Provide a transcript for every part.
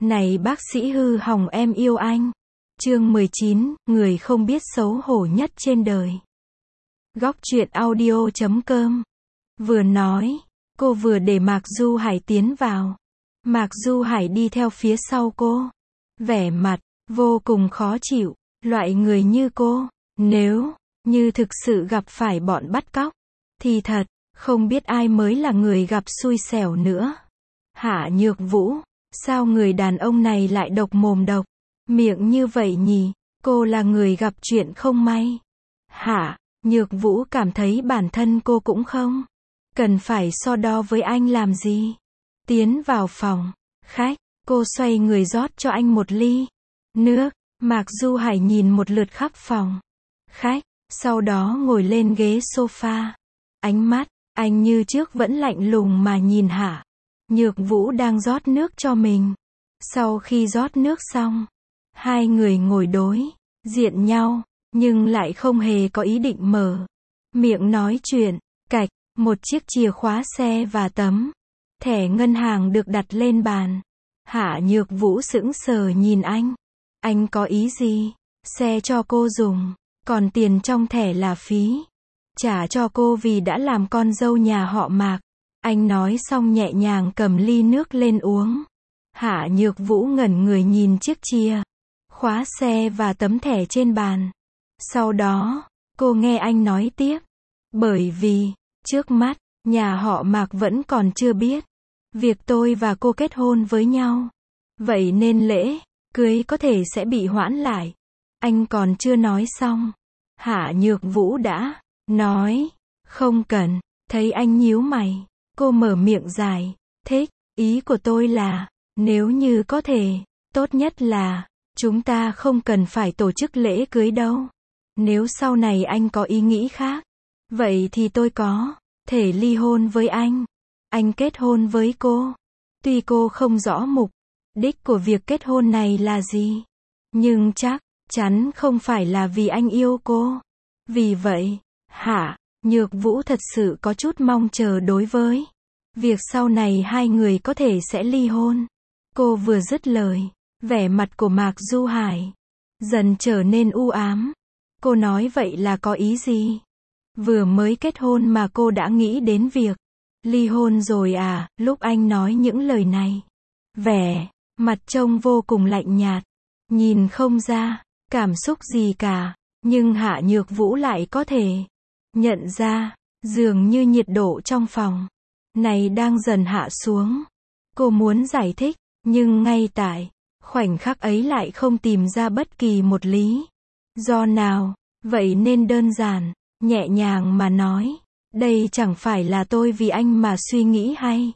Này bác sĩ hư hỏng em yêu anh. Chương 19, người không biết xấu hổ nhất trên đời. Góc truyện audio.com. Vừa nói, cô vừa để Mạc Du Hải tiến vào. Mạc Du Hải đi theo phía sau cô. Vẻ mặt vô cùng khó chịu. Loại người như cô, nếu như thực sự gặp phải bọn bắt cóc, thì thật, không biết ai mới là người gặp xui xẻo nữa. Hạ Nhược Vũ, sao người đàn ông này lại độc mồm độc miệng như vậy nhỉ? Cô là người gặp chuyện không may. Hạ Nhược Vũ cảm thấy bản thân cô cũng không cần phải so đo với anh làm gì. Tiến vào phòng khách, cô xoay người rót cho anh một ly nước. Mạc Du Hải nhìn một lượt khắp phòng khách, sau đó ngồi lên ghế sofa. Ánh mắt anh như trước vẫn lạnh lùng mà nhìn Hạ Nhược Vũ đang rót nước cho mình. Sau khi rót nước xong, hai người ngồi đối diện nhau, nhưng lại không hề có ý định mở miệng nói chuyện. Cạch, một chiếc chìa khóa xe và tấm thẻ ngân hàng được đặt lên bàn. Hạ Nhược Vũ sững sờ nhìn anh. Anh có ý gì? Xe cho cô dùng, còn tiền trong thẻ là phí trả cho cô vì đã làm con dâu nhà họ Mạc. Anh nói xong nhẹ nhàng cầm ly nước lên uống. Hạ Nhược Vũ ngẩn người nhìn chiếc chìa khóa xe và tấm thẻ trên bàn. Sau đó, cô nghe anh nói tiếp. Bởi vì, trước mắt, nhà họ Mạc vẫn còn chưa biết việc tôi và cô kết hôn với nhau. Vậy nên lễ cưới có thể sẽ bị hoãn lại. Anh còn chưa nói xong, Hạ Nhược Vũ đã nói, không cần. Thấy anh nhíu mày, cô mở miệng giải thích. Ý của tôi là, nếu như có thể, tốt nhất là chúng ta không cần phải tổ chức lễ cưới đâu. Nếu sau này anh có ý nghĩ khác, vậy thì tôi có thể ly hôn với anh. Anh kết hôn với cô. Tuy cô không rõ mục đích của việc kết hôn này là gì, nhưng chắc chắn không phải là vì anh yêu cô. Vì vậy, Hạ Nhược Vũ thật sự có chút mong chờ đối với việc sau này hai người có thể sẽ ly hôn. Cô vừa dứt lời, vẻ mặt của Mạc Du Hải dần trở nên u ám. Cô nói vậy là có ý gì? Vừa mới kết hôn mà cô đã nghĩ đến việc ly hôn rồi à? Lúc anh nói những lời này, vẻ mặt trông vô cùng lạnh nhạt, nhìn không ra cảm xúc gì cả. Nhưng Hạ Nhược Vũ lại có thể nhận ra, dường như nhiệt độ trong phòng này đang dần hạ xuống. Cô muốn giải thích, nhưng ngay tại khoảnh khắc ấy lại không tìm ra bất kỳ một lý do nào. Vậy nên đơn giản, nhẹ nhàng mà nói, đây chẳng phải là tôi vì anh mà suy nghĩ hay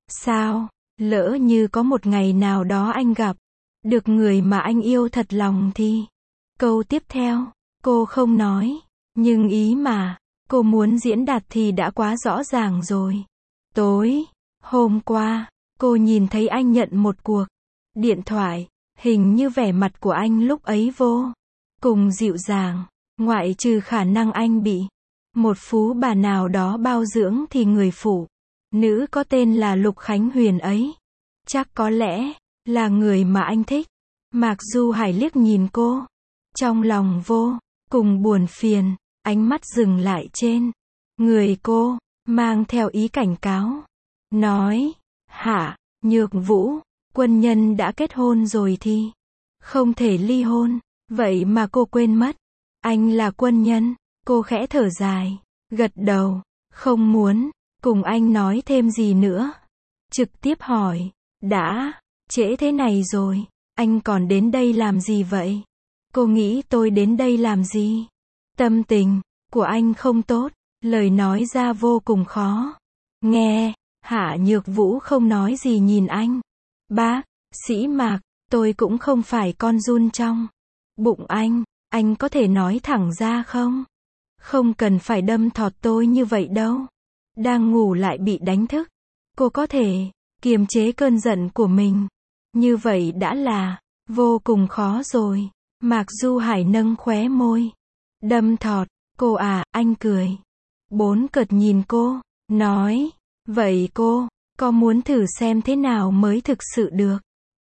sao? Lỡ như có một ngày nào đó anh gặp được người mà anh yêu thật lòng thì... Câu tiếp theo, cô không nói, nhưng ý mà cô muốn diễn đạt thì đã quá rõ ràng rồi. Tối hôm qua, cô nhìn thấy anh nhận một cuộc điện thoại. Hình như vẻ mặt của anh lúc ấy vô cùng dịu dàng. Ngoại trừ khả năng anh bị một phú bà nào đó bao dưỡng thì người phụ nữ có tên là Lục Khánh Huyền ấy chắc có lẽ là người mà anh thích. Mạc Du Hải liếc nhìn cô, trong lòng vô cùng buồn phiền. Ánh mắt dừng lại trên người cô, mang theo ý cảnh cáo. Nói, Hạ Nhược Vũ, quân nhân đã kết hôn rồi thì không thể ly hôn. Vậy mà cô quên mất, anh là quân nhân. Cô khẽ thở dài, gật đầu, không muốn cùng anh nói thêm gì nữa. Trực tiếp hỏi, đã trễ thế này rồi, anh còn đến đây làm gì vậy? Cô nghĩ tôi đến đây làm gì? Tâm tình của anh không tốt, lời nói ra vô cùng khó nghe. Hạ Nhược Vũ không nói gì nhìn anh. Bác sĩ Mạc, tôi cũng không phải con giun trong bụng anh có thể nói thẳng ra không? Không cần phải đâm thọt tôi như vậy đâu. Đang ngủ lại bị đánh thức. Cô có thể kiềm chế cơn giận của mình. Như vậy đã là vô cùng khó rồi. Mạc Du Hải nâng khóe môi. Đâm thọt, cô à? Anh cười bốn cợt nhìn cô, nói, vậy cô có muốn thử xem thế nào mới thực sự được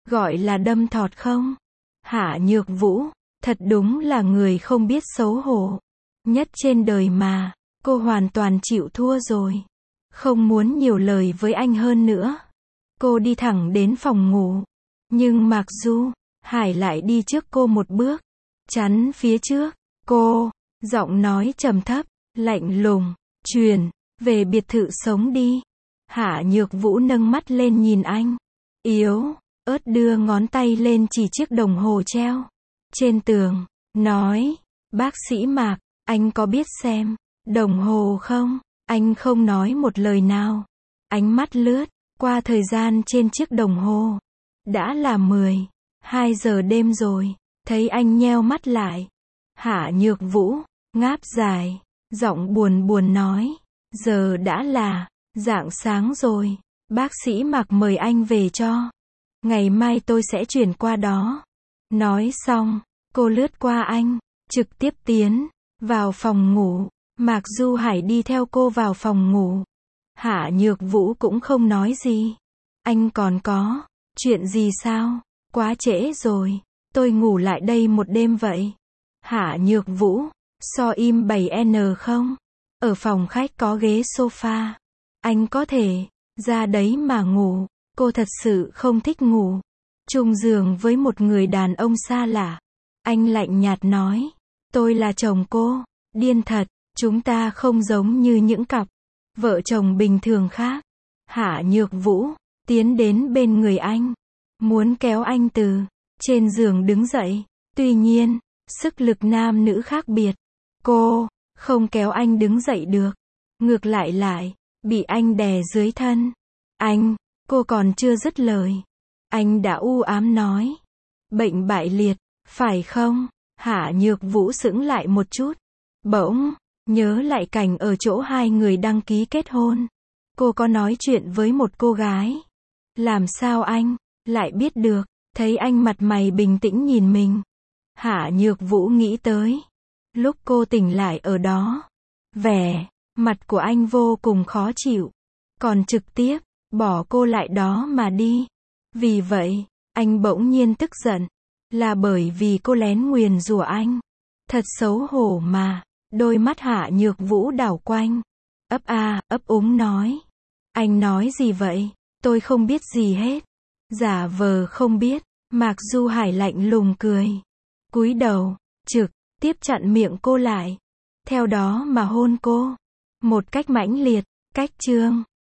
gọi là đâm thọt không? Hạ Nhược Vũ, thật đúng là người không biết xấu hổ nhất trên đời mà. Cô hoàn toàn chịu thua rồi. Không muốn nhiều lời với anh hơn nữa. Cô đi thẳng đến phòng ngủ. Nhưng Mạc Du Hải lại đi trước cô một bước, chắn phía trước. Cô, giọng nói trầm thấp, lạnh lùng, truyền, về biệt thự sống đi. Hạ Nhược Vũ nâng mắt lên nhìn anh. Yếu ớt đưa ngón tay lên chỉ chiếc đồng hồ treo trên tường, nói, bác sĩ Mạc, anh có biết xem đồng hồ không? Anh không nói một lời nào. Ánh mắt lướt qua thời gian trên chiếc đồng hồ. Đã là 12 giờ đêm rồi. Thấy anh nheo mắt lại. Hạ Nhược Vũ ngáp dài, giọng buồn buồn nói, giờ đã là rạng sáng rồi. Bác sĩ Mạc mời anh về cho. Ngày mai tôi sẽ chuyển qua đó. Nói xong, cô lướt qua anh, trực tiếp tiến vào phòng ngủ. Mạc Du Hải đi theo cô vào phòng ngủ. Hạ Nhược Vũ cũng không nói gì. Anh còn có chuyện gì sao? Quá trễ rồi. Tôi ngủ lại đây một đêm vậy. Hạ Nhược Vũ, so im 7N không? Ở phòng khách có ghế sofa. Anh có thể ra đấy mà ngủ. Cô thật sự không thích ngủ chung giường với một người đàn ông xa lạ. Anh lạnh nhạt nói. Tôi là chồng cô. Điên thật. Chúng ta không giống như những cặp vợ chồng bình thường khác. Hạ Nhược Vũ tiến đến bên người anh, muốn kéo anh từ trên giường đứng dậy. Tuy nhiên, sức lực nam nữ khác biệt. Cô không kéo anh đứng dậy được. Ngược lại bị anh đè dưới thân. Anh, cô còn chưa dứt lời. Anh đã u ám nói. Bệnh bại liệt, phải không? Hạ Nhược Vũ sững lại một chút. Bỗng nhớ lại cảnh ở chỗ hai người đăng ký kết hôn. Cô có nói chuyện với một cô gái. Làm sao anh lại biết được? Thấy anh mặt mày bình tĩnh nhìn mình. Hạ Nhược Vũ nghĩ tới lúc cô tỉnh lại ở đó. Vẻ mặt của anh vô cùng khó chịu. Còn trực tiếp bỏ cô lại đó mà đi. Vì vậy, anh bỗng nhiên tức giận. Là bởi vì cô lén nguyền rủa anh. Thật xấu hổ mà. Đôi mắt Hạ Nhược Vũ đảo quanh. Ấp úng nói. Anh nói gì vậy? Tôi không biết gì hết. Giả vờ không biết. Mạc Du Hải lạnh lùng cười. Cúi đầu, trực tiếp chặn miệng cô lại. Theo đó mà hôn cô. Một cách mãnh liệt. Cách chương